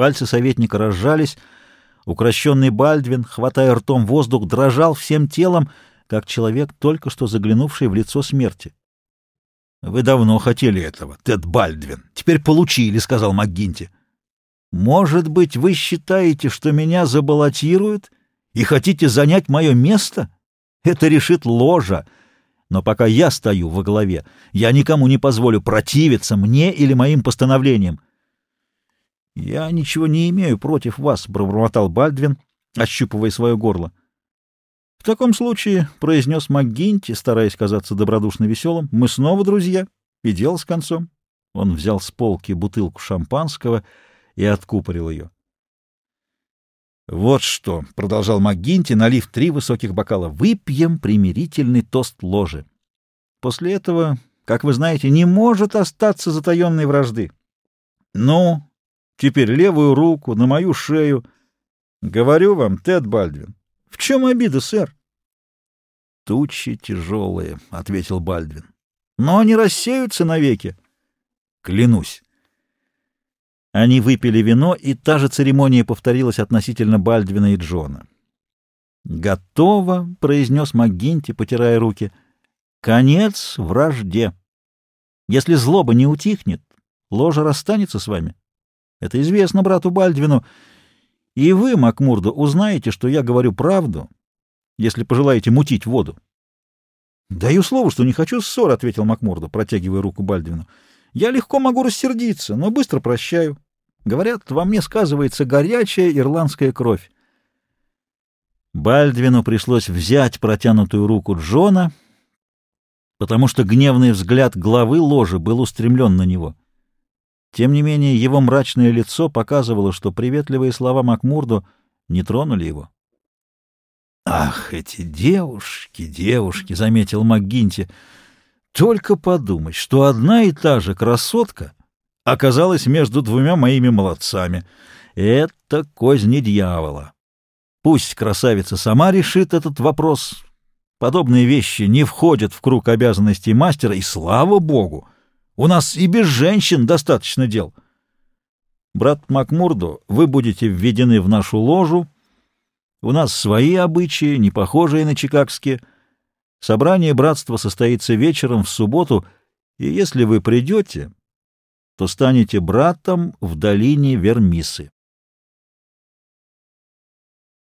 Пальцы советника разжались, укрощенный Бальдвин, хватая ртом воздух, дрожал всем телом, как человек, только что заглянувший в лицо смерти. — Вы давно хотели этого, Тед Бальдвин. Теперь получили, — сказал МакГинти. — Может быть, вы считаете, что меня забаллотируют и хотите занять мое место? Это решит ложа. Но пока я стою во главе, я никому не позволю противиться мне или моим постановлениям. — Я ничего не имею против вас, — пробормотал Бальдвин, ощупывая свое горло. — В таком случае, — произнес МакГинти, стараясь казаться добродушно веселым, — мы снова друзья, и дело с концом. Он взял с полки бутылку шампанского и откупорил ее. — Вот что, — продолжал МакГинти, налив 3 высоких бокала, — выпьем примирительный тост ложи. После этого, как вы знаете, не может остаться затаенной вражды. Ну, теперь левую руку на мою шею. Говорю вам, Тед Бальдвин. В чем обида, сэр? — Тучи тяжелые, — ответил Бальдвин. — Но они рассеются навеки. — Клянусь. Они выпили вино, и та же церемония повторилась относительно Бальдвина и Джона. «Готово», — произнес МакГинти, потирая руки. «Конец вражде. Если злоба не утихнет, ложа расстанется с вами. Это известно брату Бальдвину. И вы, Макмурдо, узнаете, что я говорю правду, если пожелаете мутить воду». «Даю слово, что не хочу ссор», — ответил Макмурдо, протягивая руку Бальдвину. «Я легко могу рассердиться, но быстро прощаю. Говорят, во мне сказывается горячая ирландская кровь». Бальдвину пришлось взять протянутую руку Джона, потому что гневный взгляд главы ложи был устремлен на него. Тем не менее, его мрачное лицо показывало, что приветливые слова Макмурдо не тронули его. «Ах, эти девушки, девушки!» — заметил МакГинти. «Только подумать, что одна и та же красотка оказалась между 2 моими молодцами. Это козни дьявола. Пусть красавица сама решит этот вопрос. Подобные вещи не входят в круг обязанностей мастера, и слава богу, у нас и без женщин достаточно дел. Брат Макмурдо, вы будете введены в нашу ложу. У нас свои обычаи, не похожие на чикагские. Собрание братства состоится вечером в субботу, и если вы придете, то станете братом в долине Вермисы.